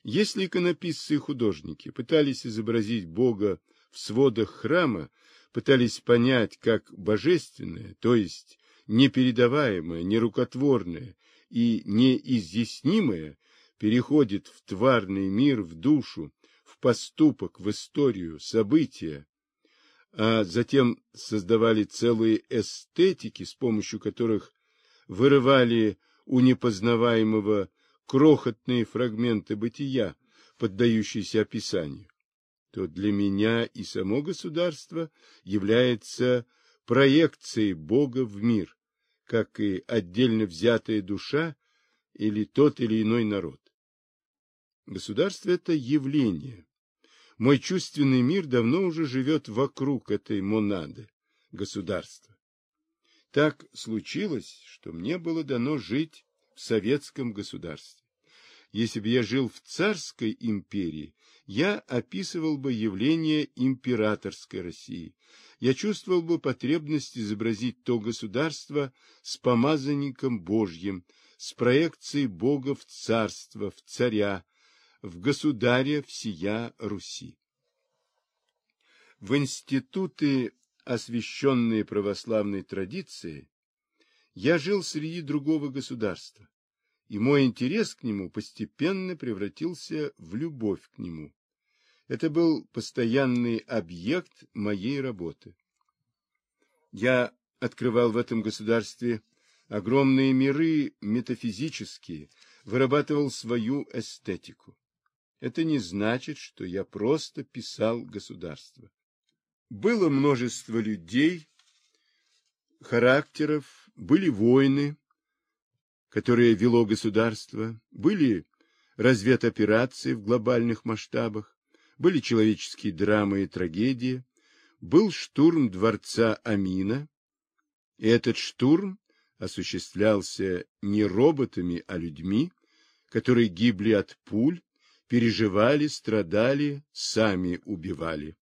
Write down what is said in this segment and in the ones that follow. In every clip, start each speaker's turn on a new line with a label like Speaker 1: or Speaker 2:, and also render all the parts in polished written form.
Speaker 1: Если иконописцы и художники пытались изобразить Бога в сводах храма, пытались понять, как божественное, то есть непередаваемое, нерукотворное и неизъяснимое переходит в тварный мир, в душу, в поступок, в историю, события, а затем создавали целые эстетики, с помощью которых вырывали у непознаваемого крохотные фрагменты бытия, поддающиеся описанию, то для меня и само государство является проекцией Бога в мир, как и отдельно взятая душа или тот или иной народ. Государство – это явление. Мой чувственный мир давно уже живет вокруг этой монады, государства. Так случилось, что мне было дано жить в советском государстве. Если бы я жил в царской империи, я описывал бы явление императорской России. Я чувствовал бы потребность изобразить то государство с помазанником Божьим, с проекцией Бога в царство, в царя, в государя всея Руси. В институты, освященные православной традицией, я жил среди другого государства, и мой интерес к нему постепенно превратился в любовь к нему. Это был постоянный объект моей работы. Я открывал в этом государстве огромные миры метафизические, вырабатывал свою эстетику. Это не значит, что я просто писал государство. Было множество людей, характеров, были войны, которые вело государство, были разведоперации в глобальных масштабах, были человеческие драмы и трагедии, был штурм дворца Амина, и этот штурм осуществлялся не роботами, а людьми, которые гибли от пуль, переживали, страдали, сами убивали.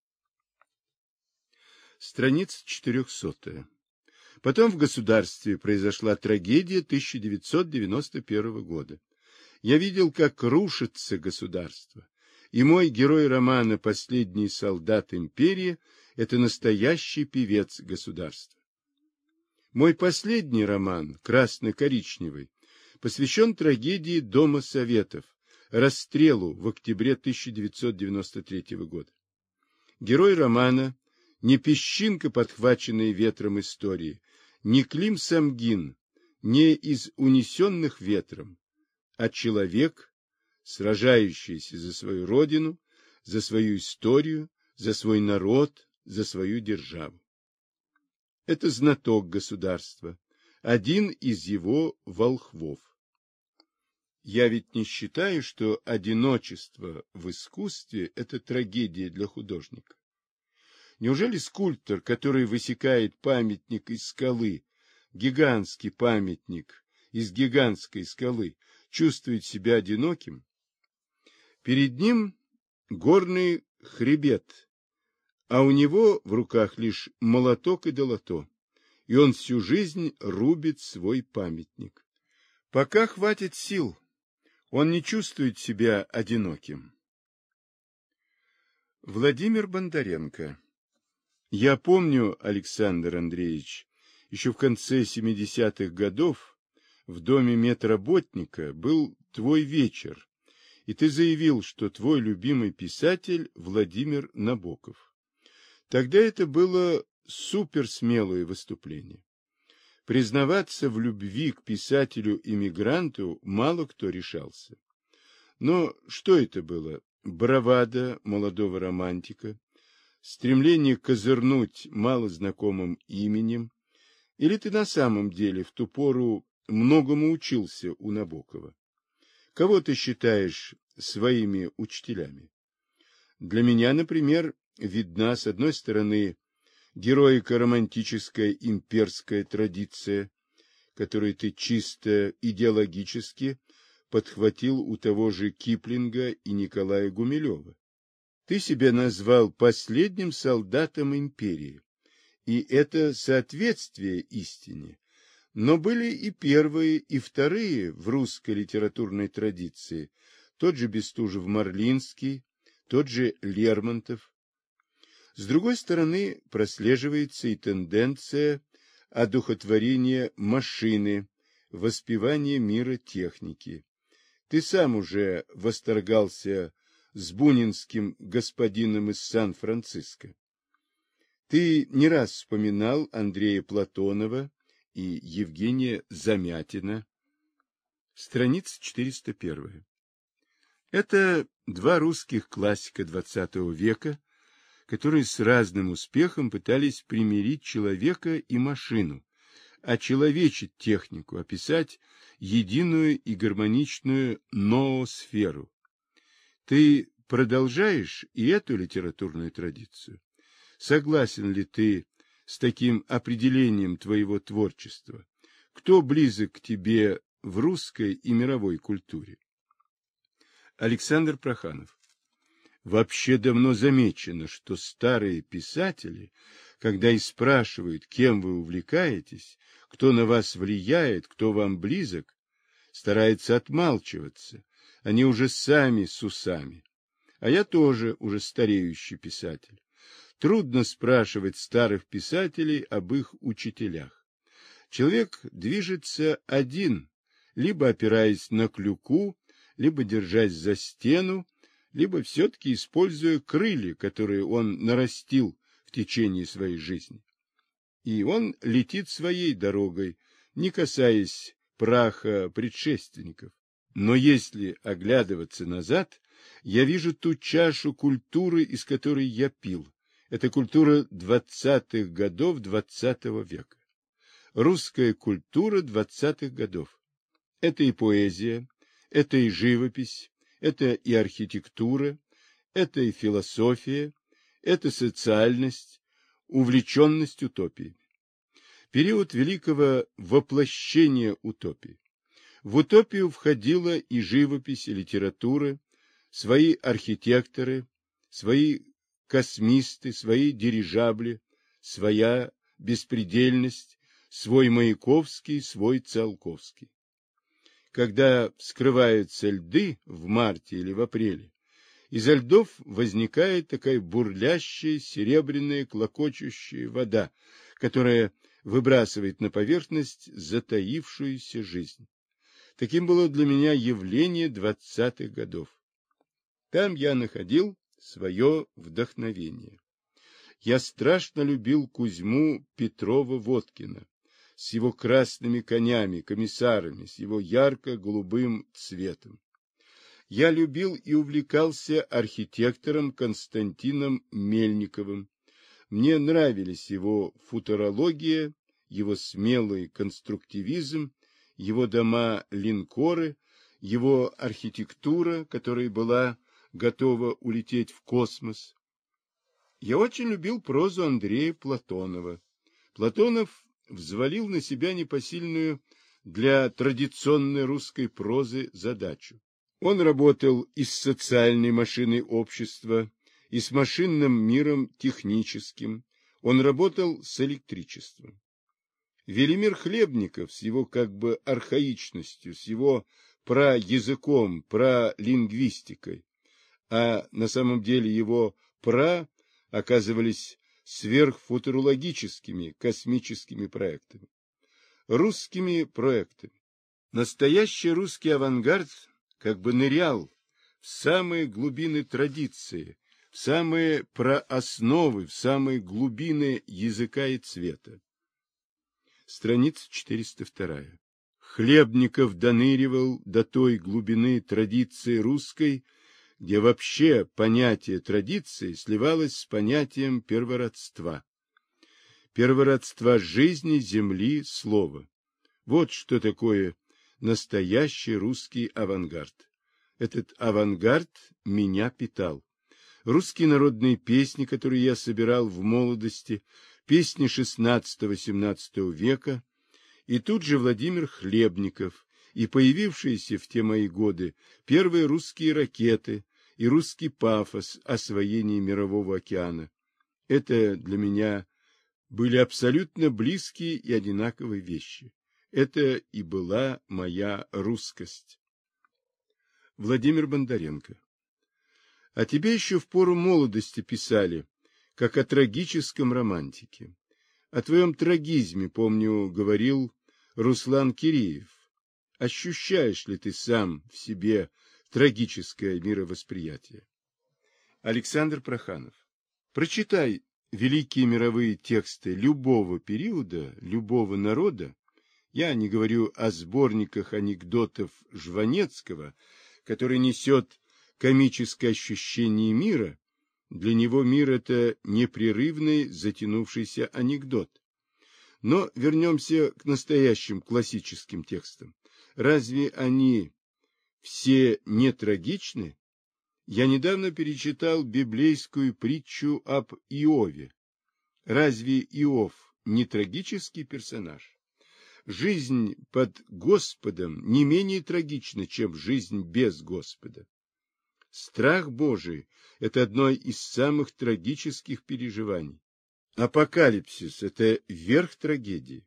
Speaker 1: Страница 400. Потом в государстве произошла трагедия 1991 года. Я видел, как рушится государство, и мой герой романа «Последний солдат империи» – это настоящий певец государства. Мой последний роман «Красно-коричневый» посвящен трагедии Дома Советов, расстрелу в октябре 1993 года. Герой романа не песчинка, подхваченная ветром истории, не Клим Самгин, не из унесенных ветром, а человек, сражающийся за свою родину, за свою историю, за свой народ, за свою державу. Это знаток государства, один из его волхвов. Я ведь не считаю, что одиночество в искусстве – это трагедия для художника. Неужели скульптор, который высекает памятник из скалы, гигантский памятник из гигантской скалы, чувствует себя одиноким? Перед ним горный хребет, а у него в руках лишь молоток и долото, и он всю жизнь рубит свой памятник. Пока хватит сил, он не чувствует себя одиноким. Владимир Бондаренко. Я помню, Александр Андреевич, еще в конце 70-х годов в доме медработника был твой вечер, и ты заявил, что твой любимый писатель Владимир Набоков. Тогда это было суперсмелое выступление. Признаваться в любви к писателю-иммигранту мало кто решался. Но что это было? Бравада молодого романтика? Стремление козырнуть малознакомым именем? Или ты на самом деле в ту пору многому учился у Набокова? Кого ты считаешь своими учителями? Для меня, например, видна, с одной стороны, героико-романтическая имперская традиция, которую ты чисто идеологически подхватил у того же Киплинга и Николая Гумилева. Ты себя назвал последним солдатом империи, и это соответствие истине. Но были и первые, и вторые в русской литературной традиции, тот же Бестужев-Марлинский, тот же Лермонтов. С другой стороны, прослеживается и тенденция одухотворения машины, воспевания мира техники. Ты сам уже восторгался с бунинским господином из Сан-Франциско. Ты не раз вспоминал Андрея Платонова и Евгения Замятина. Страница 401. Это два русских классика XX века, которые с разным успехом пытались примирить человека и машину, очеловечить технику, описать единую и гармоничную ноосферу. Ты продолжаешь и эту литературную традицию? Согласен ли ты с таким определением твоего творчества? Кто близок к тебе в русской и мировой культуре? Александр Проханов. Вообще давно замечено, что старые писатели, когда и спрашивают, кем вы увлекаетесь, кто на вас влияет, кто вам близок, стараются отмалчиваться. Они уже сами с усами. А я тоже уже стареющий писатель. Трудно спрашивать старых писателей об их учителях. Человек движется один, либо опираясь на клюку, либо держась за стену, либо все-таки используя крылья, которые он нарастил в течение своей жизни. И он летит своей дорогой, не касаясь праха предшественников. Но если оглядываться назад, я вижу ту чашу культуры, из которой я пил. Это культура 20-х годов XX века. Русская культура 20-х годов. Это и поэзия, это и живопись, это и архитектура, это и философия, это социальность, увлеченность утопией. Период великого воплощения утопии. В утопию входила и живопись, и литература, свои архитекторы, свои космисты, свои дирижабли, своя беспредельность, свой Маяковский, свой Циолковский. Когда вскрываются льды в марте или в апреле, изо льдов возникает такая бурлящая, серебряная, клокочущая вода, которая выбрасывает на поверхность затаившуюся жизнь. Таким было для меня явление 20-х годов. Там я находил свое вдохновение. Я страшно любил Кузьму Петрова-Водкина с его красными конями, комиссарами, с его ярко-голубым цветом. Я любил и увлекался архитектором Константином Мельниковым. Мне нравились его футурология, его смелый конструктивизм, его дома-линкоры, его архитектура, которая была готова улететь в космос. Я очень любил прозу Андрея Платонова. Платонов взвалил на себя непосильную для традиционной русской прозы задачу. Он работал и с социальной машиной общества, и с машинным миром техническим. Он работал с электричеством. Велимир Хлебников с его как бы архаичностью, с его праязыком, пралингвистикой, а на самом деле его оказывались сверхфутурологическими космическими проектами. Русскими проектами. Настоящий русский авангард как бы нырял в самые глубины традиции, в самые проосновы, в самые глубины языка и цвета. Страница 402. Хлебников доныривал до той глубины традиции русской, где вообще понятие традиции сливалось с понятием первородства. Первородства жизни, земли, слова. Вот что такое настоящий русский авангард. Этот авангард меня питал. Русские народные песни, которые я собирал в молодости, песни XVI-XVII века, и тут же Владимир Хлебников, и появившиеся в те мои годы первые русские ракеты, и русский пафос освоения мирового океана. Это для меня были абсолютно близкие и одинаковые вещи. Это и была моя русскость. Владимир Бондаренко. О тебе еще в пору молодости писали, как о трагическом романтике. О твоем трагизме, помню, говорил Руслан Киреев. Ощущаешь ли ты сам в себе трагическое мировосприятие? Александр Проханов. Прочитай великие мировые тексты любого периода, любого народа. Я не говорю о сборниках анекдотов Жванецкого, который несет комическое ощущение мира. Для него мир – это непрерывный затянувшийся анекдот. Но вернемся к настоящим классическим текстам. Разве они все не трагичны? Я недавно перечитал библейскую притчу об Иове. Разве Иов не трагический персонаж? Жизнь под Господом не менее трагична, чем жизнь без Господа. Страх Божий – это одно из самых трагических переживаний. Апокалипсис – это верх трагедии.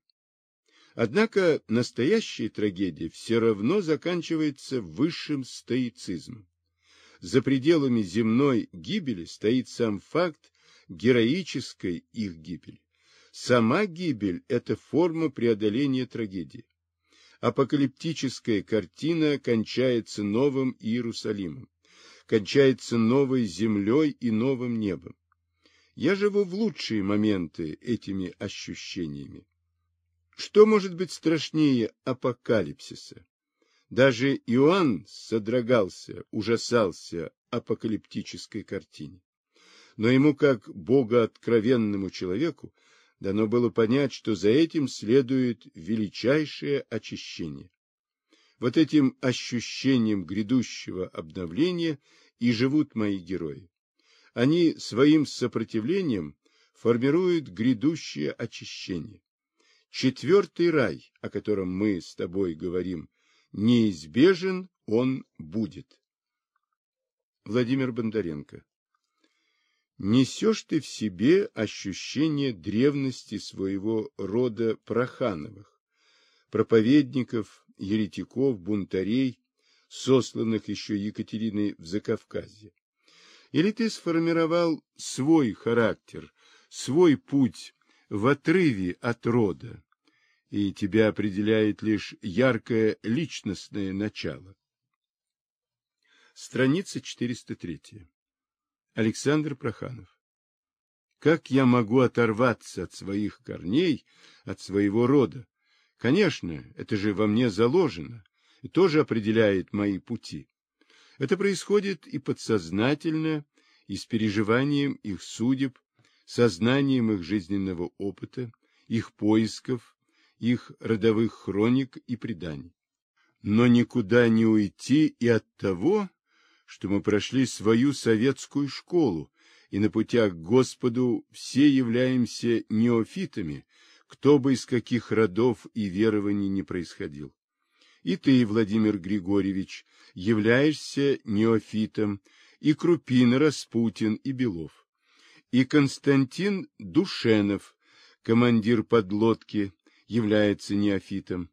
Speaker 1: Однако настоящая трагедия все равно заканчивается высшим стоицизмом. За пределами земной гибели стоит сам факт героической их гибели. Сама гибель – это форма преодоления трагедии. Апокалиптическая картина кончается новым Иерусалимом, кончается новой землей и новым небом. Я живу в лучшие моменты этими ощущениями. Что может быть страшнее апокалипсиса? Даже Иоанн содрогался, ужасался апокалиптической картине. Но ему, как богооткровенному человеку, дано было понять, что за этим следует величайшее очищение. Вот этим ощущением грядущего обновления и живут мои герои. Они своим сопротивлением формируют грядущее очищение. Четвертый рай, о котором мы с тобой говорим, неизбежен, он будет. Владимир Бондаренко. Несешь ты в себе ощущение древности своего рода Прохановых, проповедников, еретиков, бунтарей, сосланных еще Екатериной в Закавказье? Или ты сформировал свой характер, свой путь в отрыве от рода, и тебя определяет лишь яркое личностное начало? Страница 403. Александр Проханов. Как я могу оторваться от своих корней, от своего рода? Конечно, это же во мне заложено и тоже определяет мои пути. Это происходит и подсознательно, и с переживанием их судеб, сознанием их жизненного опыта, их поисков, их родовых хроник и преданий. Но никуда не уйти и от того, что мы прошли свою советскую школу, и на путях к Господу все являемся неофитами, кто бы из каких родов и верований не происходил. И ты, Владимир Григорьевич, являешься неофитом, и Крупин, Распутин, и Белов. И Константин Душенов, командир подлодки, является неофитом.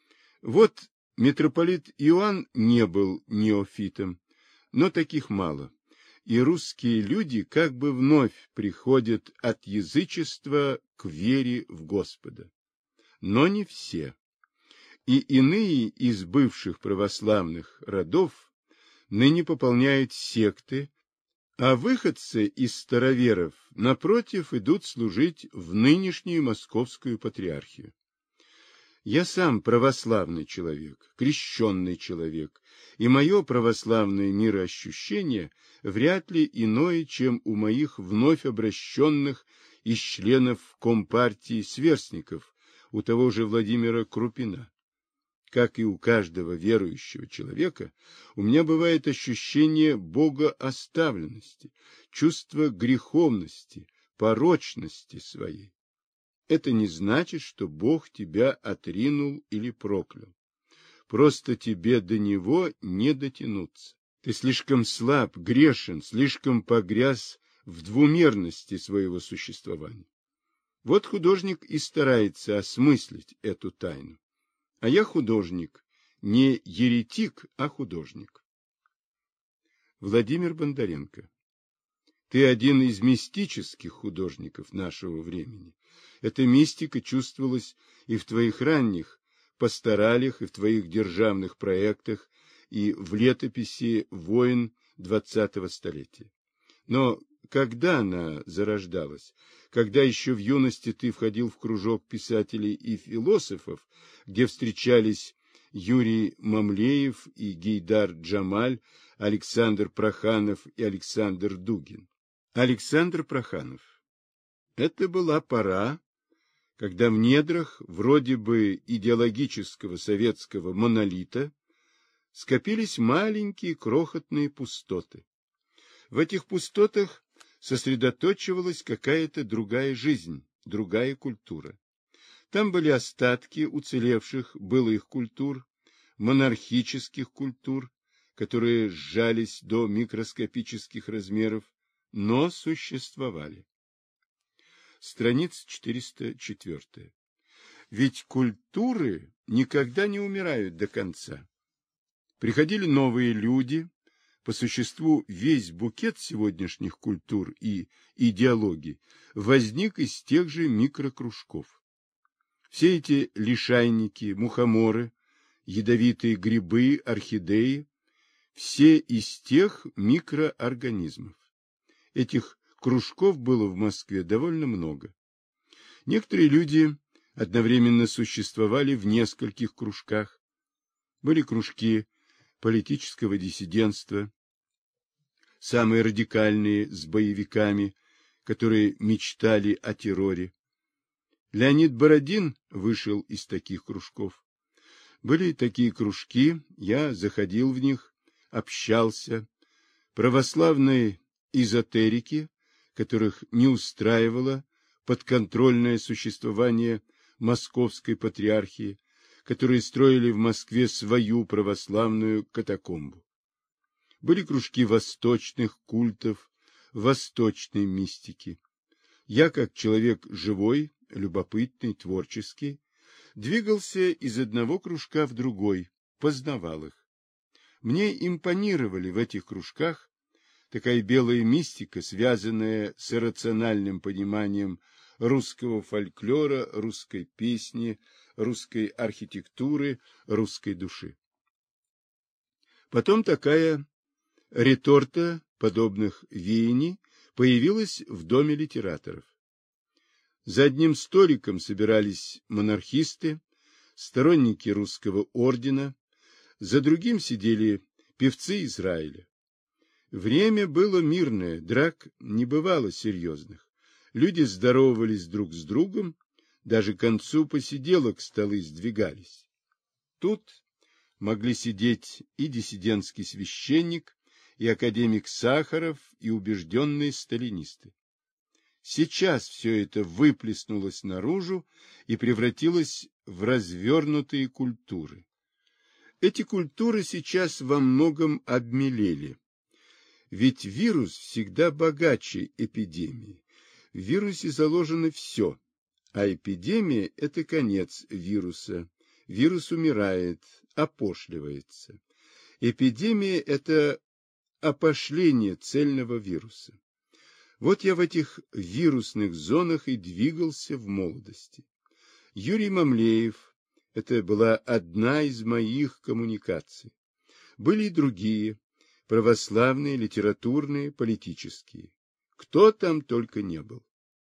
Speaker 1: Вот митрополит Иоанн не был неофитом, но таких мало, и русские люди как бы вновь приходят от язычества к вере в Господа. Но не все. И иные из бывших православных родов ныне пополняют секты, а выходцы из староверов, напротив, идут служить в нынешнюю московскую патриархию. Я сам православный человек, крещенный человек, и мое православное мироощущение вряд ли иное, чем у моих вновь обращенных из членов Компартии сверстников, у того же Владимира Крупина. Как и у каждого верующего человека, у меня бывает ощущение богооставленности, чувство греховности, порочности своей. Это не значит, что Бог тебя отринул или проклял. Просто тебе до Него не дотянуться. Ты слишком слаб, грешен, слишком погряз в двумерности своего существования. Вот художник и старается осмыслить эту тайну. А я художник, не еретик, а художник. Владимир Бондаренко. Ты один из мистических художников нашего времени. Эта мистика чувствовалась и в твоих ранних пасторалях, и в твоих державных проектах, и в летописи войн 20-го столетия. Но когда она зарождалась? Когда еще в юности ты входил в кружок писателей и философов, где встречались Юрий Мамлеев и Гейдар Джамаль, Александр Проханов и Александр Дугин. Александр Проханов. Это была пора, когда в недрах вроде бы идеологического советского монолита скопились маленькие крохотные пустоты. В этих пустотах сосредоточивалась какая-то другая жизнь, другая культура. Там были остатки уцелевших былых культур, монархических культур, которые сжались до микроскопических размеров, но существовали. Страница 404. Ведь культуры никогда не умирают до конца. Приходили новые люди. По существу весь букет сегодняшних культур и идеологий возник из тех же микрокружков. Все эти лишайники, мухоморы, ядовитые грибы, орхидеи, все из тех микроорганизмов. Этих кружков было в Москве довольно много. Некоторые люди одновременно существовали в нескольких кружках. Были кружки политического диссидентства, самые радикальные с боевиками, которые мечтали о терроре. Леонид Бородин вышел из таких кружков. Были такие кружки, я заходил в них, общался. Православные эзотерики, которых не устраивало подконтрольное существование Московской патриархии, которые строили в Москве свою православную катакомбу. Были кружки восточных культов, восточной мистики. Я, как человек живой, любопытный, творческий, двигался из одного кружка в другой, познавал их. Мне импонировали в этих кружках такая белая мистика, связанная с иррациональным пониманием русского фольклора, русской песни, русской архитектуры, русской души. Потом такая реторта подобных веяний появилась в Доме литераторов. За одним столиком собирались монархисты, сторонники русского ордена, за другим сидели певцы Израиля. Время было мирное, драк не бывало серьезных. Люди здоровались друг с другом, даже к концу посиделок столы сдвигались. Тут могли сидеть и диссидентский священник, и академик Сахаров, и убежденные сталинисты. Сейчас все это выплеснулось наружу и превратилось в развернутые культуры. Эти культуры сейчас во многом обмелели. Ведь вирус всегда богаче эпидемии. В вирусе заложено все, а эпидемия – это конец вируса. Вирус умирает, опошливается. Эпидемия – это опошление цельного вируса. Вот я в этих вирусных зонах и двигался в молодости. Юрий Мамлеев – это была одна из моих коммуникаций. Были и другие, православные, литературные, политические. Кто там только не был.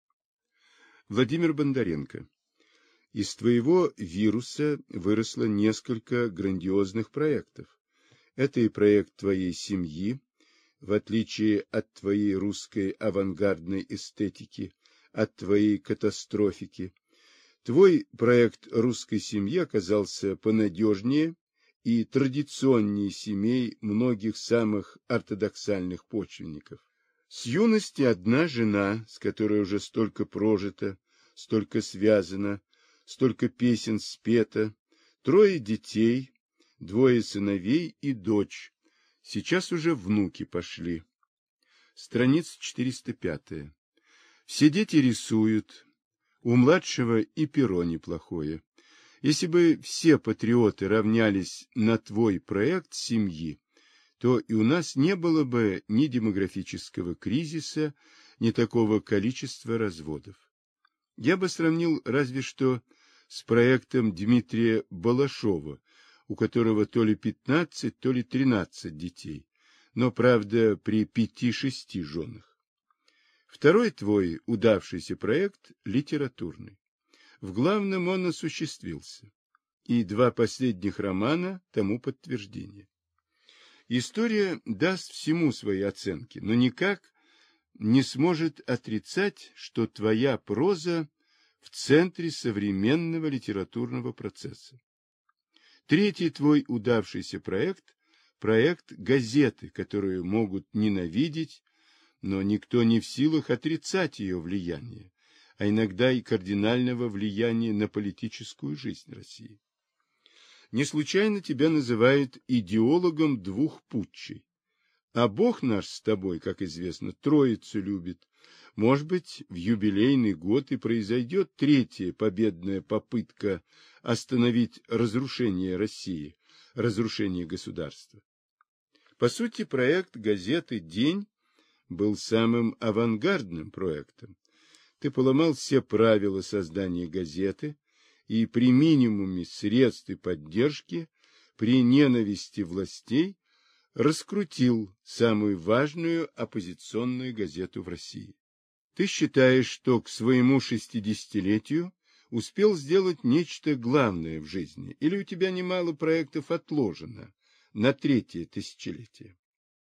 Speaker 1: Владимир Бондаренко. Из твоего вируса выросло несколько грандиозных проектов. Это и проект твоей семьи, в отличие от твоей русской авангардной эстетики, от твоей катастрофики. Твой проект русской семьи оказался понадежнее и традиционнее семей многих самых ортодоксальных почвенников. С юности одна жена, с которой уже столько прожито, столько связано, столько песен спето, 3 детей, 2 сыновей и дочь. Сейчас уже внуки пошли. Страница 405. Все дети рисуют. У младшего и перо неплохое. Если бы все патриоты равнялись на твой проект семьи, то и у нас не было бы ни демографического кризиса, ни такого количества разводов. Я бы сравнил разве что с проектом Дмитрия Балашова, у которого то ли 15, то ли 13 детей, но, правда, при 5-6 женах. Второй твой удавшийся проект литературный. В главном он осуществился, и 2 последних романа тому подтверждение. История даст всему свои оценки, но никак не сможет отрицать, что твоя проза в центре современного литературного процесса. Третий твой удавшийся проект – проект газеты, которую могут ненавидеть, но никто не в силах отрицать ее влияние, а иногда и кардинального влияния на политическую жизнь России. Не случайно тебя называют идеологом 2 путчей. А Бог наш с тобой, как известно, Троицу любит. Может быть, в юбилейный год и произойдет 3-я победная попытка остановить разрушение России, разрушение государства. По сути, проект газеты «День» был самым авангардным проектом. Ты поломал все правила создания газеты, и при минимуме средств и поддержки, при ненависти властей, раскрутил самую важную оппозиционную газету в России. Ты считаешь, что к своему 60-летию успел сделать нечто главное в жизни, или у тебя немало проектов отложено на 3-е тысячелетие?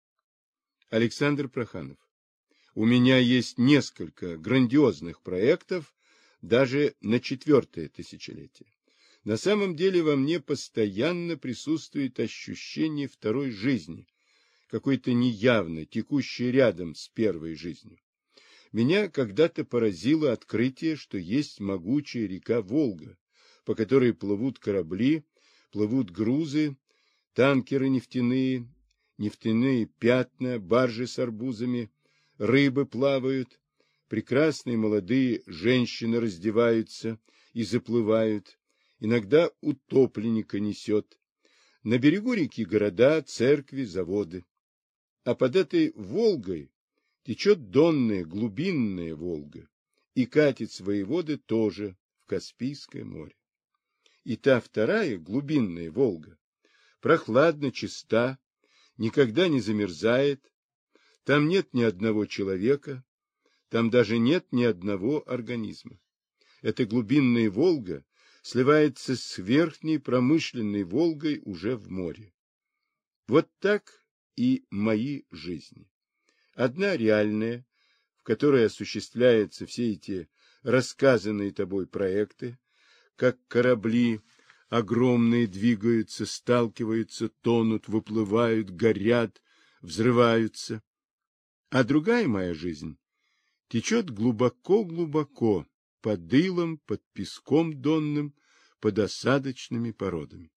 Speaker 1: Александр Проханов. У меня есть несколько грандиозных проектов даже на 4-е тысячелетие. На самом деле во мне постоянно присутствует ощущение второй жизни, какой-то неявной, текущей рядом с первой жизнью. Меня когда-то поразило открытие, что есть могучая река Волга, по которой плывут корабли, плывут грузы, танкеры нефтяные, нефтяные пятна, баржи с арбузами, рыбы плавают, прекрасные молодые женщины раздеваются и заплывают, иногда утопленника несет. На берегу реки города, церкви, заводы. А под этой Волгой течет донная, глубинная Волга, и катит свои воды тоже в Каспийское море. И та вторая, глубинная Волга, прохладна, чиста, никогда не замерзает, там нет ни одного человека, там даже нет ни одного организма. Эта глубинная Волга сливается с верхней промышленной Волгой уже в море. Вот так и мои жизни. Одна реальная, в которой осуществляются все эти рассказанные тобой проекты, как корабли огромные двигаются, сталкиваются, тонут, выплывают, горят, взрываются. А другая моя жизнь течет глубоко-глубоко, под илом, под песком донным, под осадочными породами.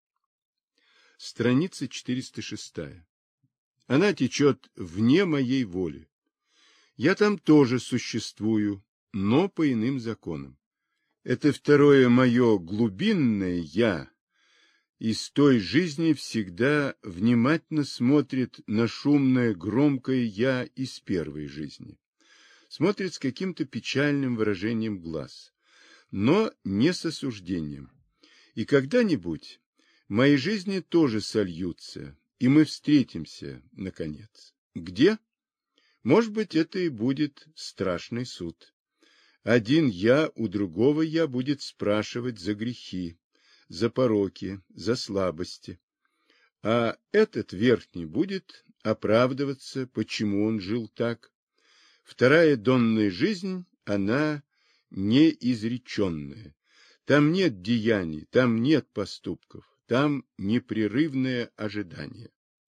Speaker 1: Страница 406. Она течет вне моей воли. Я там тоже существую, но по иным законам. Это второе мое глубинное «я» из той жизни всегда внимательно смотрит на шумное, громкое «я» из первой жизни. Смотрит с каким-то печальным выражением глаз, но не с осуждением. И когда-нибудь мои жизни тоже сольются, и мы встретимся, наконец. Где? Может быть, это и будет страшный суд. Один я у другого я будет спрашивать за грехи, за пороки, за слабости. А этот верхний будет оправдываться, почему он жил так. Вторая донная жизнь, она неизреченная. Там нет деяний, там нет поступков, там непрерывное ожидание.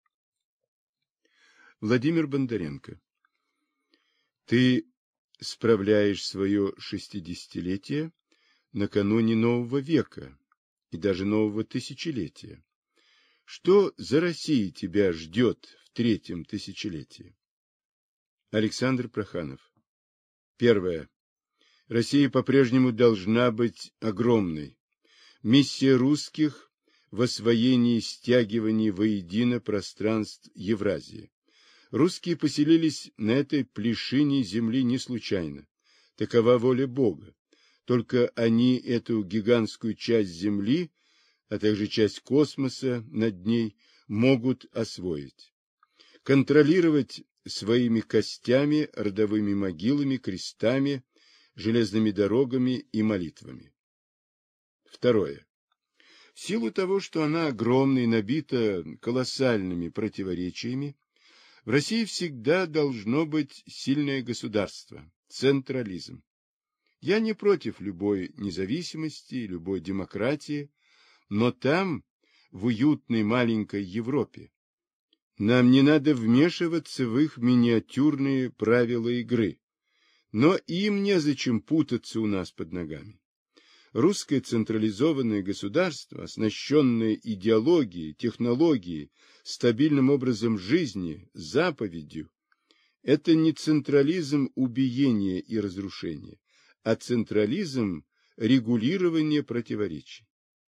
Speaker 1: Владимир Бондаренко. Ты справляешь свое 60-летие накануне нового века и даже нового тысячелетия. Что за Россия тебя ждет в 3-м тысячелетии? Александр Проханов. Первое. Россия по-прежнему должна быть огромной. Миссия русских в освоении и стягивании воедино пространств Евразии. Русские поселились на этой плешине земли не случайно. Такова воля Бога. Только они эту гигантскую часть земли, а также часть космоса над ней, могут освоить. Контролировать своими костями, родовыми могилами, крестами, железными дорогами и молитвами. Второе. В силу того, что она огромна и набита колоссальными противоречиями, в России всегда должно быть сильное государство, централизм. Я не против любой независимости, любой демократии, но там, в уютной маленькой Европе, нам не надо вмешиваться в их миниатюрные правила игры, но им незачем путаться у нас под ногами. Русское централизованное государство, оснащенное идеологией, технологией, стабильным образом жизни, заповедью, это не централизм убиения и разрушения, а централизм регулирования противоречий.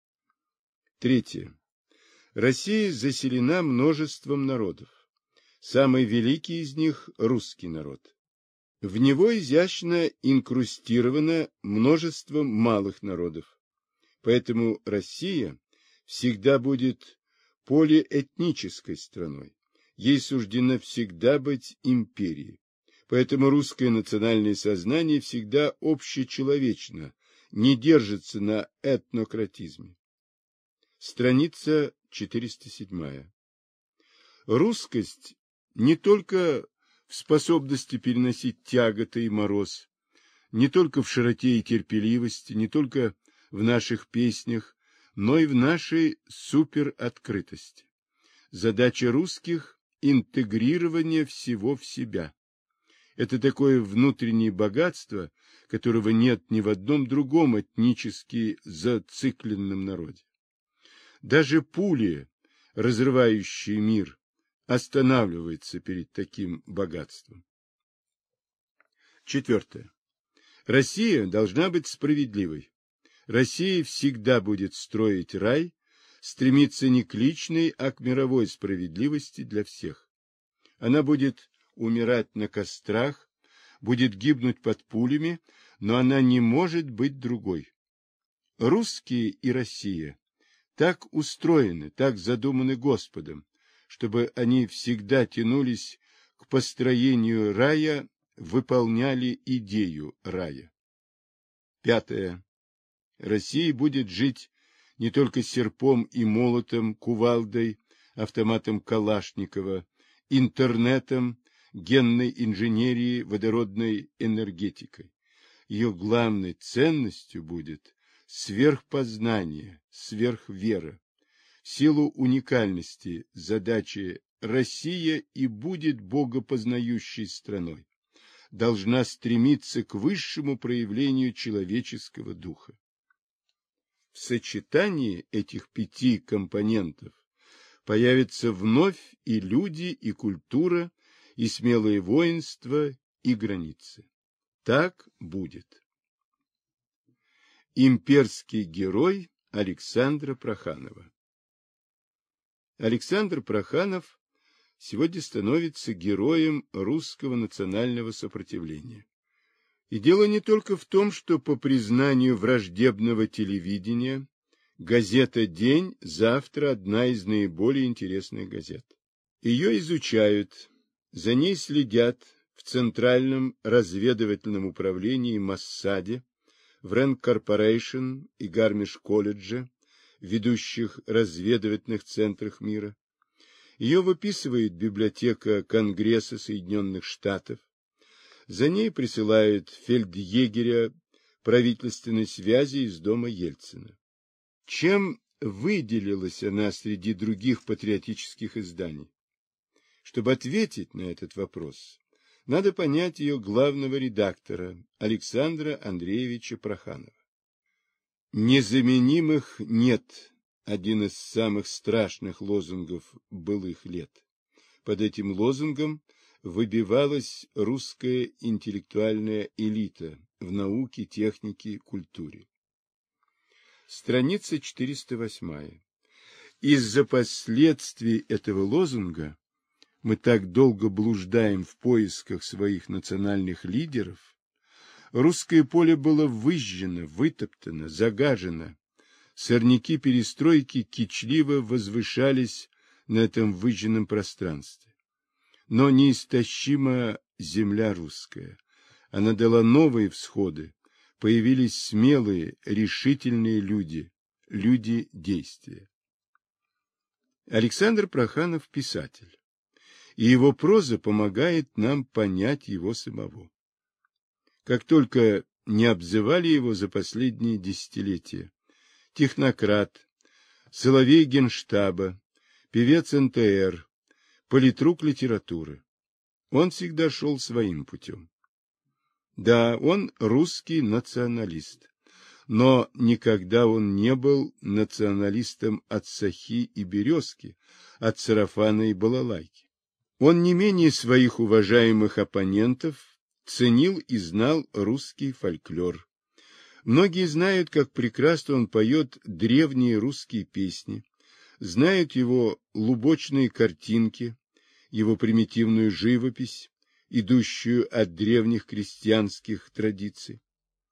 Speaker 1: Третье. Россия заселена множеством народов. Самый великий из них – русский народ. В него изящно инкрустировано множество малых народов. Поэтому Россия всегда будет полиэтнической страной. Ей суждено всегда быть империей. Поэтому русское национальное сознание всегда общечеловечно, не держится на этнократизме. Страница 407. Русскость не только в способности переносить тяготы и мороз, не только в широте и терпеливости, не только в наших песнях, но и в нашей супероткрытости. Задача русских – интегрирование всего в себя. Это такое внутреннее богатство, которого нет ни в одном другом этнически зацикленном народе. Даже пули, разрывающие мир, останавливается перед таким богатством. Четвертое. Россия должна быть справедливой. Россия всегда будет строить рай, стремиться не к личной, а к мировой справедливости для всех. Она будет умирать на кострах, будет гибнуть под пулями, но она не может быть другой. Русские и Россия так устроены, так задуманы Господом, чтобы они всегда тянулись к построению рая, выполняли идею рая. Пятое. Россия будет жить не только серпом и молотом, кувалдой, автоматом Калашникова, интернетом, генной инженерией, водородной энергетикой. Ее главной ценностью будет сверхпознание, сверхвера. В силу уникальности задачи Россия и будет богопознающей страной. Должна стремиться к высшему проявлению человеческого духа. В сочетании этих 5 компонентов появятся вновь и люди, и культура, и смелое воинство, и границы. Так будет. Имперский герой Александра Проханова. Александр Проханов сегодня становится героем русского национального сопротивления. И дело не только в том, что по признанию враждебного телевидения газета «День» завтра одна из наиболее интересных газет. Ее изучают, за ней следят в Центральном разведывательном управлении Моссаде, в Рэнд Корпорейшн и Гармиш-колледже, ведущих разведывательных центрах мира. Ее выписывает библиотека Конгресса Соединенных Штатов. За ней присылают фельдъегеря правительственной связи из дома Ельцина. Чем выделилась она среди других патриотических изданий? Чтобы ответить на этот вопрос, надо понять ее главного редактора Александра Андреевича Проханова. «Незаменимых нет» – один из самых страшных лозунгов былых лет. Под этим лозунгом выбивалась русская интеллектуальная элита в науке, технике, культуре. Страница 408. Из-за последствий этого лозунга мы так долго блуждаем в поисках своих национальных лидеров. Русское поле было выжжено, вытоптано, загажено. Сорняки перестройки кичливо возвышались на этом выжженном пространстве. Но неистощима земля русская. Она дала новые всходы. Появились смелые, решительные люди, люди действия. Александр Проханов – писатель, и его проза помогает нам понять его самого. Как только не обзывали его за последние десятилетия: технократ, соловей Генштаба, певец НТР, политрук литературы, он всегда шел своим путем. Да, он русский националист, но никогда он не был националистом от сахи и березки, от сарафана и балалайки. Он не менее своих уважаемых оппонентов ценил и знал русский фольклор. Многие знают, как прекрасно он поет древние русские песни, знают его лубочные картинки, его примитивную живопись, идущую от древних крестьянских традиций.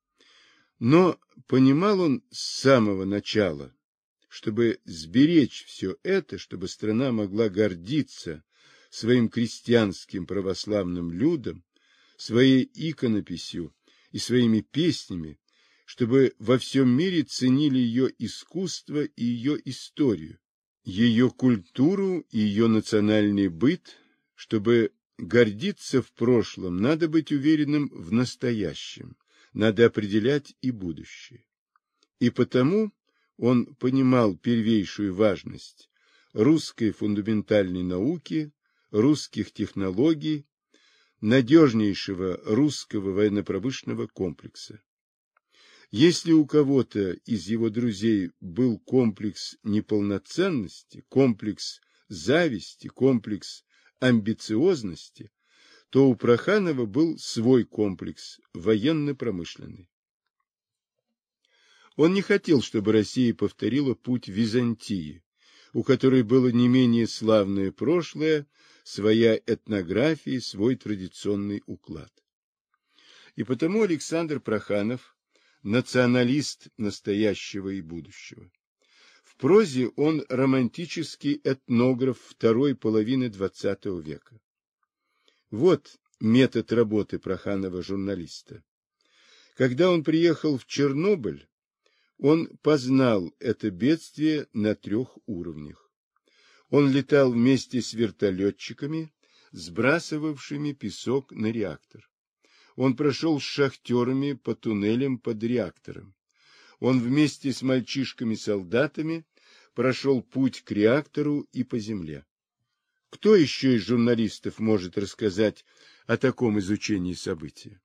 Speaker 1: Но понимал он с самого начала, чтобы сберечь все это, чтобы страна могла гордиться своим крестьянским православным людом, своей иконописью и своими песнями, чтобы во всем мире ценили ее искусство и ее историю, ее культуру и ее национальный быт. Чтобы гордиться в прошлом, надо быть уверенным в настоящем, надо определять и будущее. И потому он понимал первейшую важность русской фундаментальной науки, русских технологий, надежнейшего русского военно-промышленного комплекса. Если у кого-то из его друзей был комплекс неполноценности, комплекс зависти, комплекс амбициозности, то у Проханова был свой комплекс военно-промышленный. Он не хотел, чтобы Россия повторила путь Византии, у которой было не менее славное прошлое, своя этнография, свой традиционный уклад. И потому Александр Проханов – националист настоящего и будущего. В прозе он романтический этнограф второй половины XX века. Вот метод работы Проханова-журналиста. Когда он приехал в Чернобыль, он познал это бедствие на 3 уровнях. Он летал вместе с вертолетчиками, сбрасывавшими песок на реактор. Он прошел с шахтерами по туннелям под реактором. Он вместе с мальчишками-солдатами прошел путь к реактору и по земле. Кто еще из журналистов может рассказать о таком изучении события?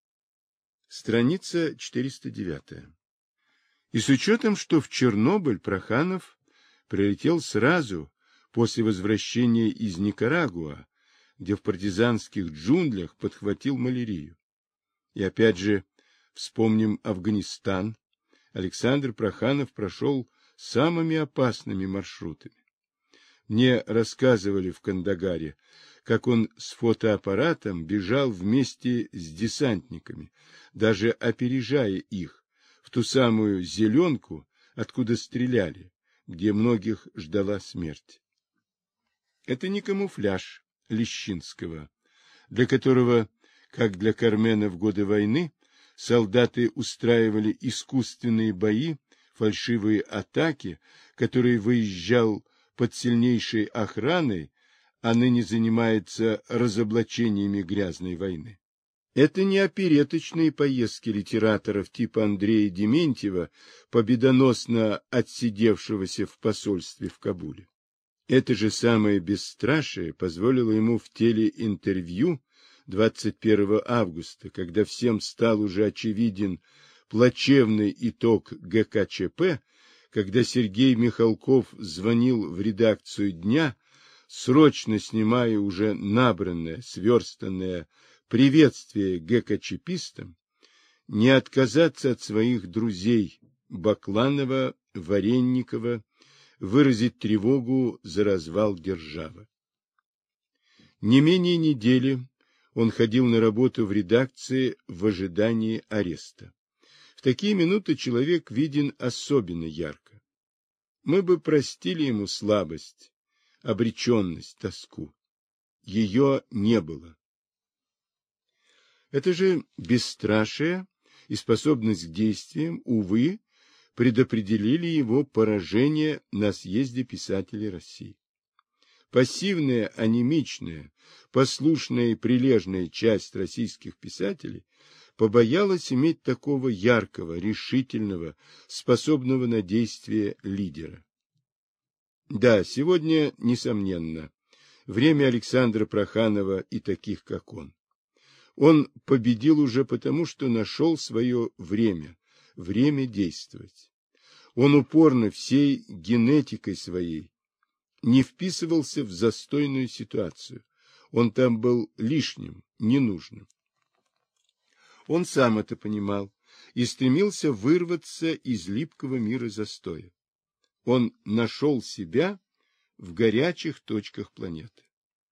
Speaker 1: Страница 409. И с учетом, что в Чернобыль Проханов прилетел сразу после возвращения из Никарагуа, где в партизанских джунглях подхватил малярию. И опять же, вспомним Афганистан, Александр Проханов прошел самыми опасными маршрутами. Мне рассказывали в Кандагаре, как он с фотоаппаратом бежал вместе с десантниками, даже опережая их, в ту самую зеленку, откуда стреляли, где многих ждала смерть. Это не камуфляж Лещинского, для которого, как для Кармена в годы войны, солдаты устраивали искусственные бои, фальшивые атаки, который выезжал под сильнейшей охраной, а ныне занимается разоблачениями грязной войны. Это не опереточные поездки литераторов типа Андрея Дементьева, победоносно отсидевшегося в посольстве в Кабуле. Это же самое бесстрашие позволило ему в телеинтервью 21 августа, когда всем стал уже очевиден плачевный итог ГКЧП, когда Сергей Михалков звонил в редакцию «Дня», срочно снимая уже набранное, сверстанное приветствие ГКЧПистам, не отказаться от своих друзей Бакланова, Варенникова, выразить тревогу за развал державы. Не менее недели он ходил на работу в редакции в ожидании ареста. В такие минуты человек виден особенно ярко. Мы бы простили ему слабость, обреченность, тоску. Ее не было. Это же бесстрашие и способность к действиям, увы, предопределили его поражение на съезде писателей России. Пассивная, анемичная, послушная и прилежная часть российских писателей побоялась иметь такого яркого, решительного, способного на действие лидера. Да, сегодня, несомненно, время Александра Проханова и таких, как он. Он победил уже потому, что нашел свое время, время действовать. Он упорно всей генетикой своей не вписывался в застойную ситуацию. Он там был лишним, ненужным. Он сам это понимал и стремился вырваться из липкого мира застоя. Он нашел себя в горячих точках планеты.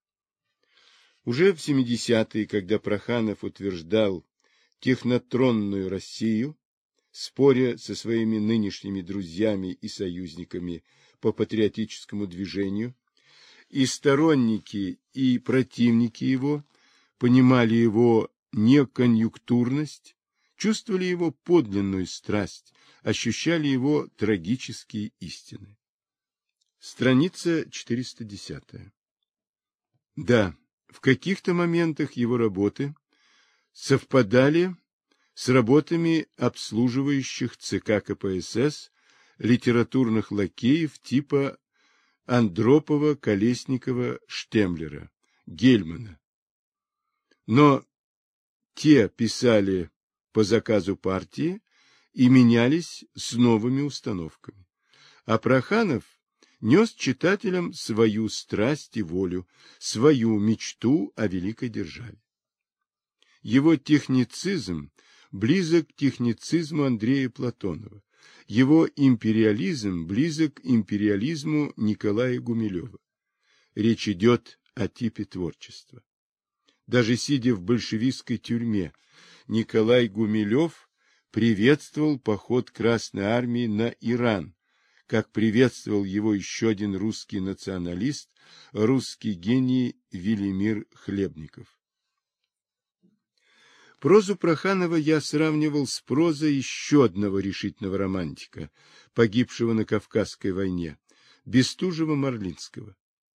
Speaker 1: Уже в 70-е, когда Проханов утверждал технотронную Россию, споря со своими нынешними друзьями и союзниками по патриотическому движению, и сторонники, и противники его понимали его неконъюнктурность, чувствовали его подлинную страсть, ощущали его трагические истины. Страница 410. Да, в каких-то моментах его работы совпадали с работами обслуживающих ЦК КПСС литературных лакеев типа Андропова, Колесникова, Штемлера, Гельмана. Но те писали по заказу партии и менялись с новыми установками. А Проханов нес читателям свою страсть и волю, свою мечту о великой державе. Его техницизм близок к техницизму Андрея Платонова, его империализм близок к империализму Николая Гумилева. Речь идет о типе творчества. Даже сидя в большевистской тюрьме, Николай Гумилев приветствовал поход Красной Армии на Иран, как приветствовал его еще один русский националист, русский гений Велимир Хлебников. Прозу Проханова я сравнивал с прозой еще одного решительного романтика, погибшего на Кавказской войне, Бестужева-Марлинского.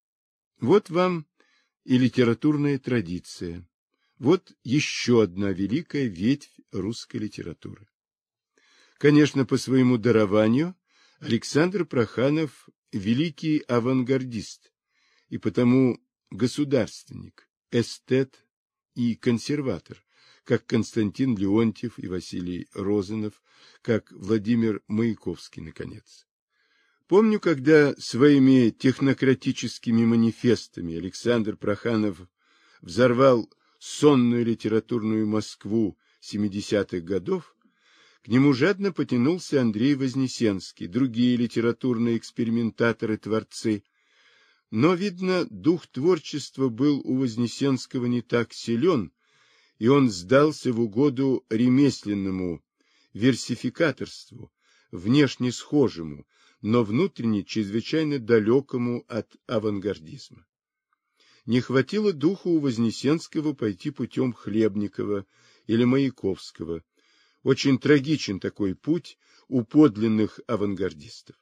Speaker 1: Вот вам и литературная традиция, вот еще одна великая ветвь русской литературы. Конечно, по своему дарованию Александр Проханов – великий авангардист и потому государственник, эстет и консерватор, как Константин Леонтьев и Василий Розанов, как Владимир Маяковский, наконец. Помню, когда своими технократическими манифестами Александр Проханов взорвал сонную литературную Москву 70-х годов, к нему жадно потянулся Андрей Вознесенский, другие литературные экспериментаторы-творцы. Но, видно, дух творчества был у Вознесенского не так силен, и он сдался в угоду ремесленному версификаторству, внешне схожему, но внутренне чрезвычайно далекому от авангардизма. Не хватило духу у Вознесенского пойти путем Хлебникова или Маяковского. Очень трагичен такой путь у подлинных авангардистов.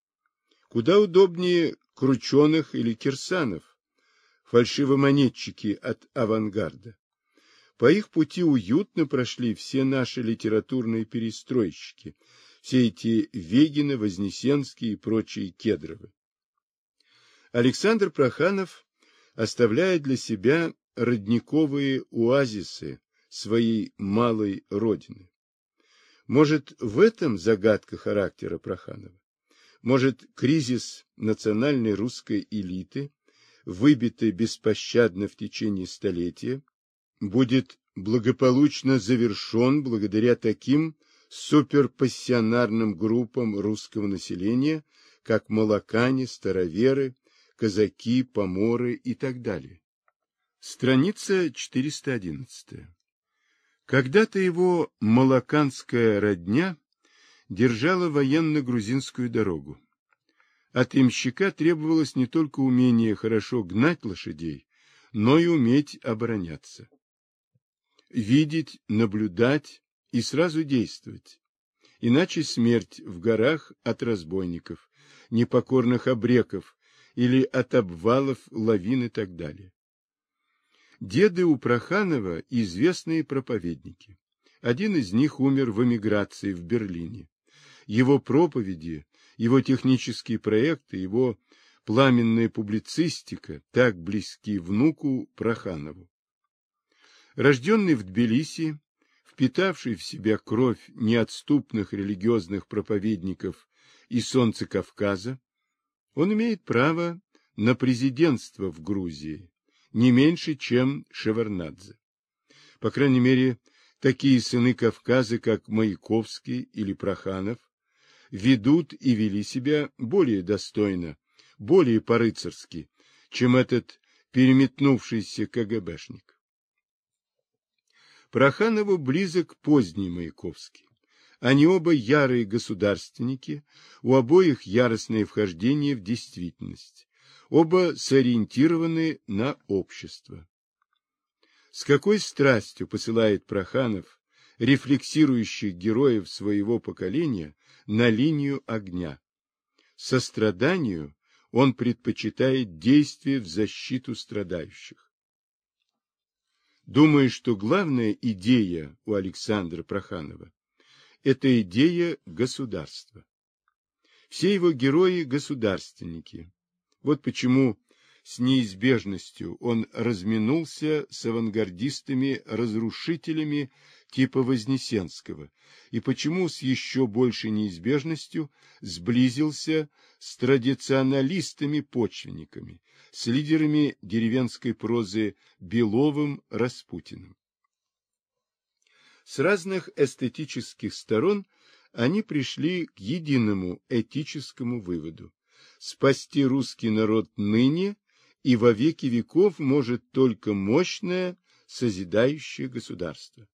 Speaker 1: Куда удобнее Крученых или Кирсанов, фальшивомонетчики от авангарда. По их пути уютно прошли все наши литературные перестройщики, все эти Вегины, Вознесенские и прочие Кедровы. Александр Проханов оставляет для себя родниковые оазисы своей малой родины. Может, в этом загадка характера Проханова? Может, кризис национальной русской элиты, выбитый беспощадно в течение столетия, будет благополучно завершен благодаря таким суперпассионарным группам русского населения, как молокане, староверы, казаки, поморы и так далее. Страница 411. Когда-то его молоканская родня держала военно-грузинскую дорогу. От имщика требовалось не только умение хорошо гнать лошадей, но и уметь обороняться. Видеть, наблюдать и сразу действовать. Иначе смерть в горах от разбойников, непокорных абреков или от обвалов, лавин и так далее. Деды у Проханова известные проповедники. Один из них умер в эмиграции в Берлине. Его проповеди, его технические проекты, его пламенная публицистика так близки внуку Проханову. Рожденный в Тбилиси, впитавший в себя кровь неотступных религиозных проповедников и солнца Кавказа, он имеет право на президентство в Грузии, не меньше, чем Шеварднадзе. По крайней мере, такие сыны Кавказа, как Маяковский или Проханов, ведут и вели себя более достойно, более по-рыцарски, чем этот переметнувшийся КГБшник. Проханову близок поздний Маяковский. Они оба ярые государственники, у обоих яростное вхождение в действительность. Оба сориентированы на общество. С какой страстью посылает Проханов рефлексирующих героев своего поколения на линию огня. Состраданию он предпочитает действия в защиту страдающих. Думаю, что главная идея у Александра Проханова – это идея государства. Все его герои – государственники. Вот почему с неизбежностью он разминулся с авангардистами-разрушителями типа Вознесенского, и почему с еще большей неизбежностью сблизился с традиционалистами-почвенниками, с лидерами деревенской прозы Беловым, Распутиным. С разных эстетических сторон они пришли к единому этическому выводу: спасти русский народ ныне и во веки веков может только мощное созидающее государство.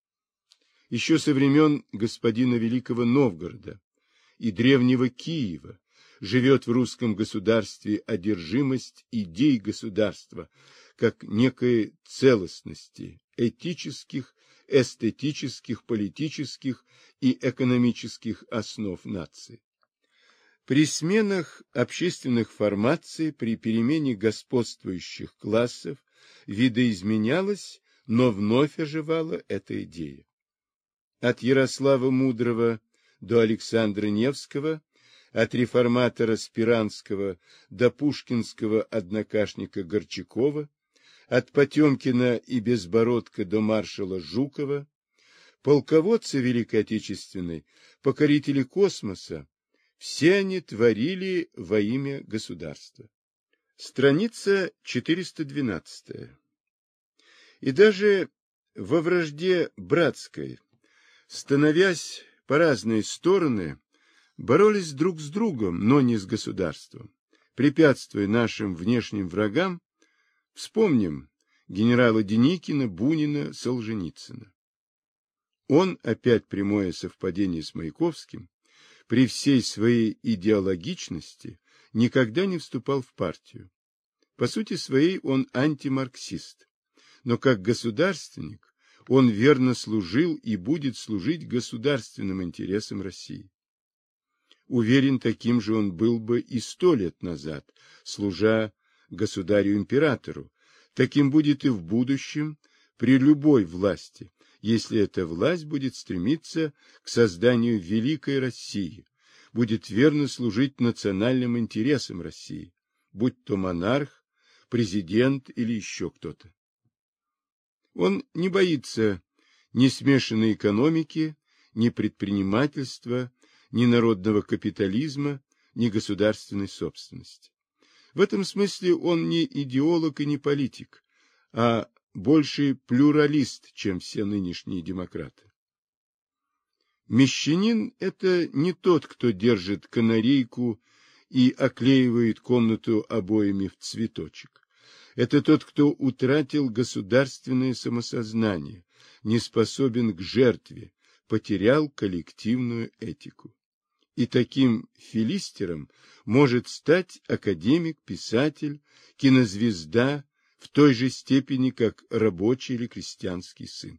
Speaker 1: Еще со времен господина Великого Новгорода и древнего Киева живет в русском государстве одержимость идей государства как некой целостности этических, эстетических, политических и экономических основ нации. При сменах общественных формаций, при перемене господствующих классов видоизменялась, но вновь оживала эта идея. От Ярослава Мудрого до Александра Невского, от реформатора Спиранского до пушкинского однокашника Горчакова, от Потемкина и Безбородка до маршала Жукова, полководцы Великой Отечественной, покорители космоса, все они творили во имя государства. Страница 412. И даже во вражде братской, становясь по разные стороны, боролись друг с другом, но не с государством. Препятствуя нашим внешним врагам, вспомним генерала Деникина, Бунина, Солженицына. Он, опять прямое совпадение с Маяковским, при всей своей идеологичности никогда не вступал в партию. По сути своей он антимарксист, но как государственник он верно служил и будет служить государственным интересам России. Уверен, таким же он был бы и 100 лет назад, служа государю-императору. Таким будет и в будущем при любой власти, если эта власть будет стремиться к созданию великой России, будет верно служить национальным интересам России, будь то монарх, президент или еще кто-то. Он не боится ни смешанной экономики, ни предпринимательства, ни народного капитализма, ни государственной собственности. В этом смысле он не идеолог и не политик, а больший плюралист, чем все нынешние демократы. Мещанин – это не тот, кто держит канарейку и оклеивает комнату обоями в цветочек. Это тот, кто утратил государственное самосознание, не способен к жертве, потерял коллективную этику. И таким филистером может стать академик, писатель, кинозвезда в той же степени, как рабочий или крестьянский сын.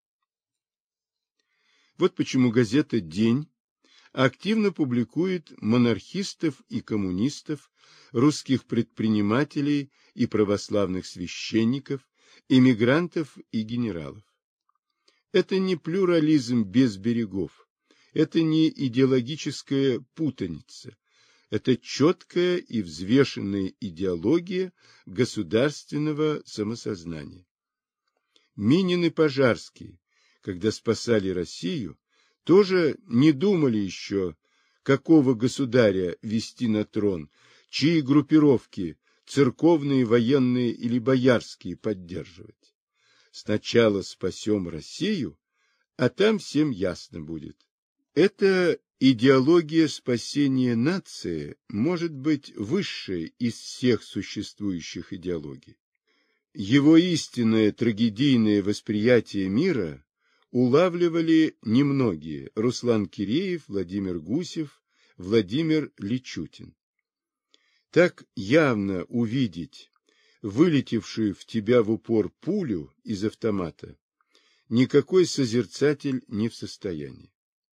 Speaker 1: Вот почему газета «День» активно публикует монархистов и коммунистов, русских предпринимателей и православных священников, эмигрантов и генералов. Это не плюрализм без берегов, это не идеологическая путаница, это четкая и взвешенная идеология государственного самосознания. Минин и Пожарский, когда спасали Россию, тоже не думали еще, какого государя вести на трон, чьи группировки, церковные, военные или боярские, поддерживать. Сначала спасем Россию, а там всем ясно будет. Эта идеология спасения нации может быть высшей из всех существующих идеологий. Его истинное трагедийное восприятие мира улавливали немногие: Руслан Киреев, Владимир Гусев, Владимир Личутин. Так явно увидеть вылетевшую в тебя в упор пулю из автомата никакой созерцатель не в состоянии.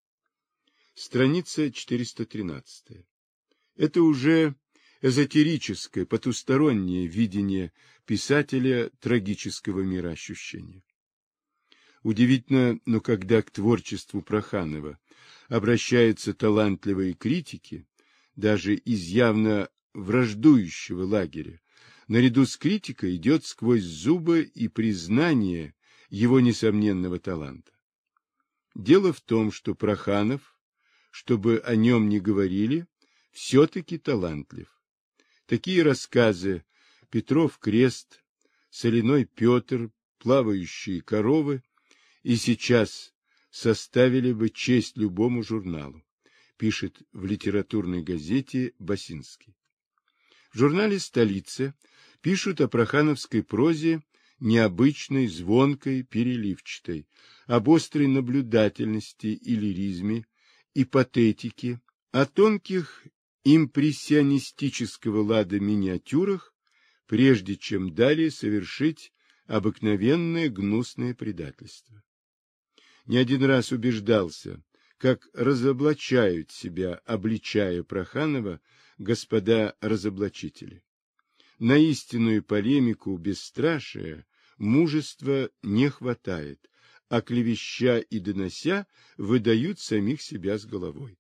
Speaker 1: Страница 413. Это уже эзотерическое, потустороннее видение писателя трагического мироощущения. Удивительно, но когда к творчеству Проханова обращаются талантливые критики, даже из явно враждующего лагеря, наряду с критикой идет сквозь зубы и признание его несомненного таланта. Дело в том, что Проханов, чтобы о нем не говорили, все-таки талантлив. Такие рассказы «Петров крест», «Соляной Петр», «Плавающие коровы» и сейчас составили бы честь любому журналу, пишет в литературной газете Басинский. В журнале «Столица» пишут о прохановской прозе необычной, звонкой, переливчатой, об острой наблюдательности и лиризме, и патетике, о тонких импрессионистического лада миниатюрах, прежде чем далее совершить обыкновенное гнусное предательство. Не один раз убеждался, как разоблачают себя, обличая Проханова, господа разоблачители. На истинную полемику бесстрашия мужества не хватает, а клевеща и донося выдают самих себя с головой.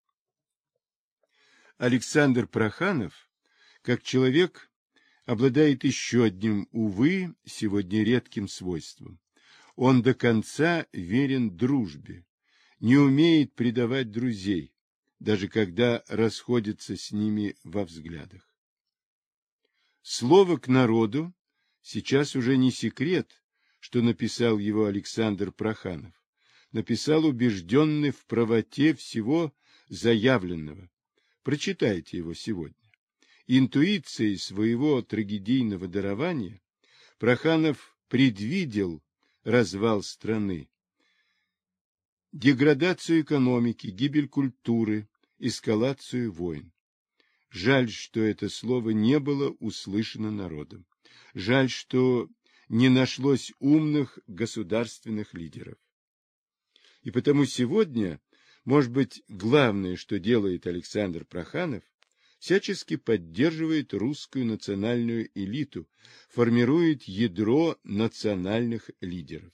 Speaker 1: Александр Проханов, как человек, обладает еще одним, увы, сегодня редким свойством. Он до конца верен дружбе, не умеет предавать друзей, даже когда расходится с ними во взглядах. Слово к народу сейчас уже не секрет, что написал его Александр Проханов. Написал убежденный в правоте всего заявленного. Прочитайте его сегодня. Интуицией своего трагедийного дарования Проханов предвидел развал страны, деградацию экономики, гибель культуры, эскалацию войн. Жаль, что это слово не было услышано народом. Жаль, что не нашлось умных государственных лидеров. И потому сегодня, может быть, главное, что делает Александр Проханов, всячески поддерживает русскую национальную элиту, формирует ядро национальных лидеров.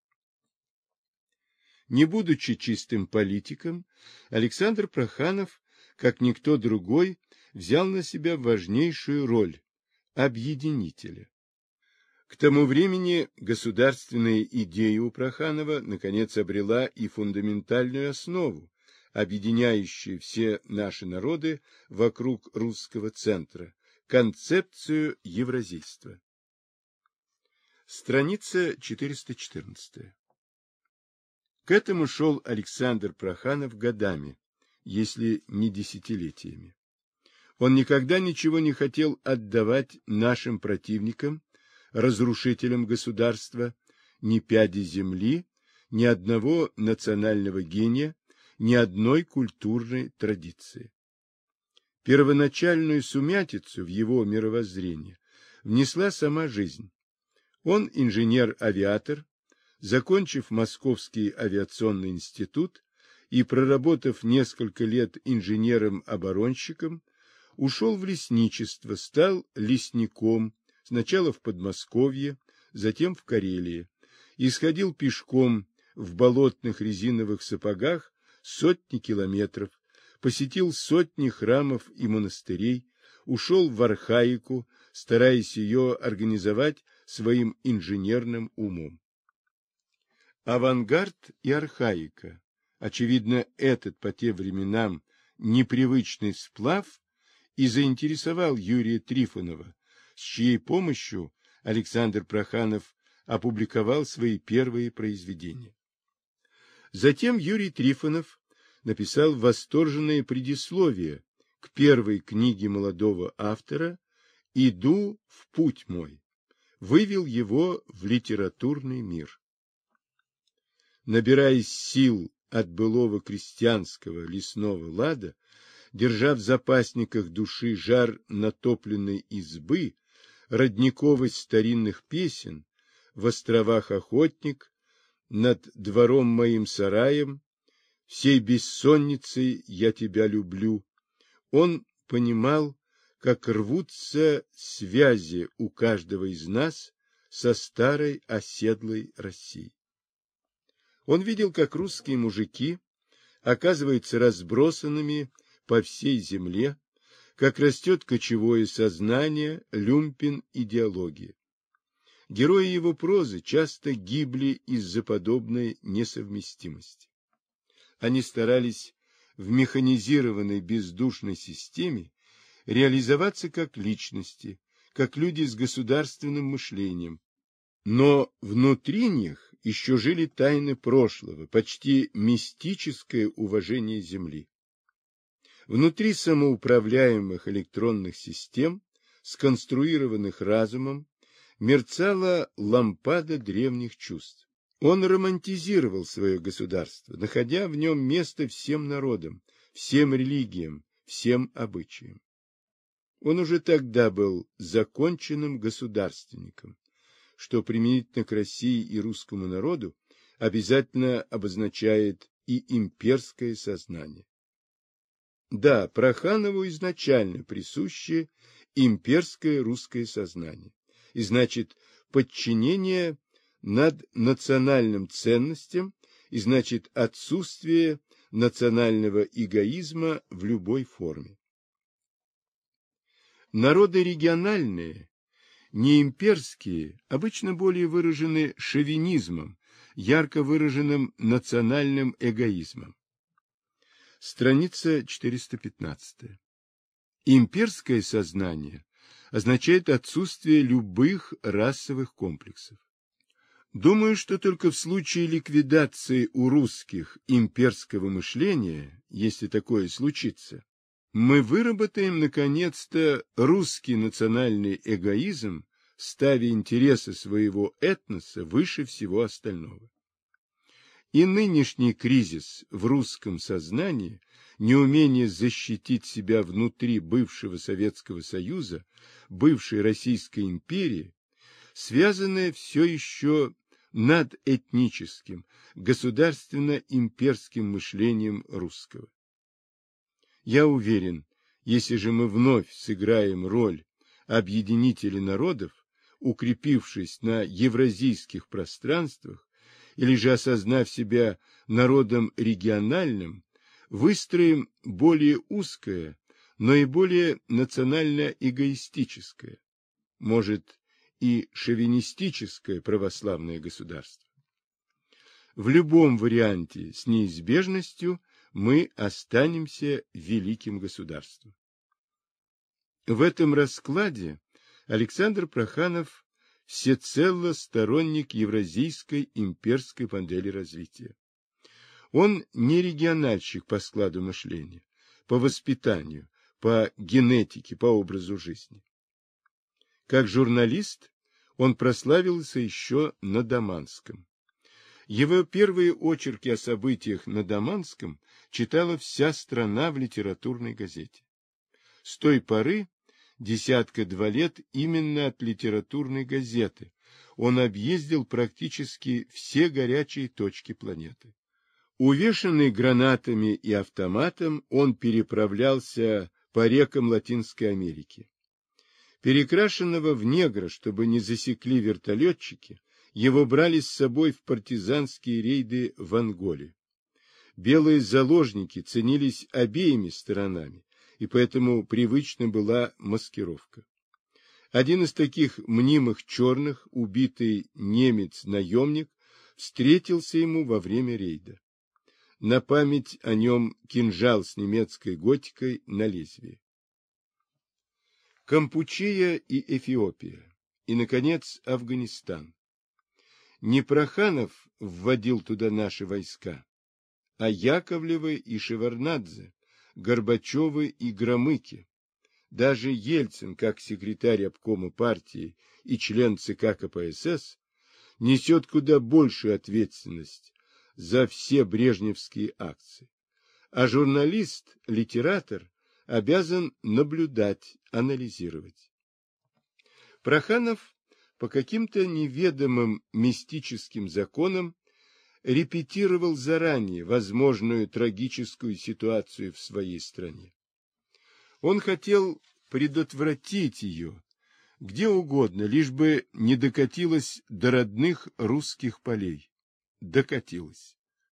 Speaker 1: Не будучи чистым политиком, Александр Проханов, как никто другой, взял на себя важнейшую роль объединителя. К тому времени государственная идея у Проханова наконец обрела и фундаментальную основу, объединяющую все наши народы вокруг русского центра, концепцию евразийства. Страница 414. К этому шел Александр Проханов годами, если не десятилетиями. Он никогда ничего не хотел отдавать нашим противникам, разрушителям государства, ни пяди земли, ни одного национального гения, ни одной культурной традиции. Первоначальную сумятицу в его мировоззрение внесла сама жизнь. Он инженер-авиатор, закончив Московский авиационный институт и проработав несколько лет инженером-оборонщиком, ушел в лесничество, стал лесником, сначала в Подмосковье, затем в Карелии, и сходил пешком в болотных резиновых сапогах сотни километров, посетил сотни храмов и монастырей, ушел в архаику, стараясь ее организовать своим инженерным умом. Авангард и архаика, очевидно, этот по тем временам непривычный сплав и заинтересовал Юрия Трифонова, с чьей помощью Александр Проханов опубликовал свои первые произведения. Затем Юрий Трифонов написал восторженное предисловие к первой книге молодого автора «Иду в путь мой», вывел его в литературный мир. Набираясь сил от былого крестьянского лесного лада, держа в запасниках души жар натопленной избы, родниковость старинных песен, в островах охотник, над двором моим сараем, всей бессонницей я тебя люблю, он понимал, как рвутся связи у каждого из нас со старой оседлой Россией. Он видел, как русские мужики оказываются разбросанными по всей земле, как растет кочевое сознание, люмпен идеология. Герои его прозы часто гибли из-за подобной несовместимости. Они старались в механизированной бездушной системе реализоваться как личности, как люди с государственным мышлением. Но внутри них еще жили тайны прошлого, почти мистическое уважение Земли. Внутри самоуправляемых электронных систем, сконструированных разумом, мерцала лампада древних чувств. Он романтизировал свое государство, находя в нем место всем народам, всем религиям, всем обычаям. Он уже тогда был законченным государственником, что применительно к России и русскому народу обязательно обозначает и имперское сознание. Да, Проханову изначально присуще имперское русское сознание, и значит подчинение над национальным ценностям, и значит отсутствие национального эгоизма в любой форме. Народы региональные, не имперские, обычно более выражены шовинизмом, ярко выраженным национальным эгоизмом. Страница 415. Имперское сознание означает отсутствие любых расовых комплексов. Думаю, что только в случае ликвидации у русских имперского мышления, если такое случится, мы выработаем, наконец-то, русский национальный эгоизм, ставя интересы своего этноса выше всего остального. И нынешний кризис в русском сознании, неумение защитить себя внутри бывшего Советского Союза, бывшей Российской империи, связанное все еще над этническим, государственно-имперским мышлением русского. Я уверен, если же мы вновь сыграем роль объединителей народов, укрепившись на евразийских пространствах, или же осознав себя народом региональным, выстроим более узкое, но и более национально-эгоистическое, может, и шовинистическое православное государство. В любом варианте с неизбежностью мы останемся великим государством. В этом раскладе Александр Проханов всецело сторонник евразийской имперской модели развития. Он не региональщик по складу мышления, по воспитанию, по генетике, по образу жизни. Как журналист он прославился еще на Даманском. Его первые очерки о событиях на Даманском читала вся страна в литературной газете. С той поры 10-2 лет именно от литературной газеты он объездил практически все горячие точки планеты. Увешанный гранатами и автоматом, он переправлялся по рекам Латинской Америки. Перекрашенного в негра, чтобы не засекли вертолетчики, его брали с собой в партизанские рейды в Анголе. Белые заложники ценились обеими сторонами, и поэтому привычна была маскировка. Один из таких мнимых черных, убитый немец-наемник, встретился ему во время рейда. На память о нем кинжал с немецкой готикой на лезвии. Кампучия и Эфиопия. И, наконец, Афганистан. Не Проханов вводил туда наши войска, а Яковлевы и Шеварднадзе, Горбачевы и Громыки. Даже Ельцин, как секретарь обкома партии и член ЦК КПСС, несет куда большую ответственность за все брежневские акции. А журналист, литератор обязан наблюдать, анализировать. Проханов по каким-то неведомым мистическим законам репетировал заранее возможную трагическую ситуацию в своей стране. Он хотел предотвратить ее где угодно, лишь бы не докатилась до родных русских полей. Докатилась.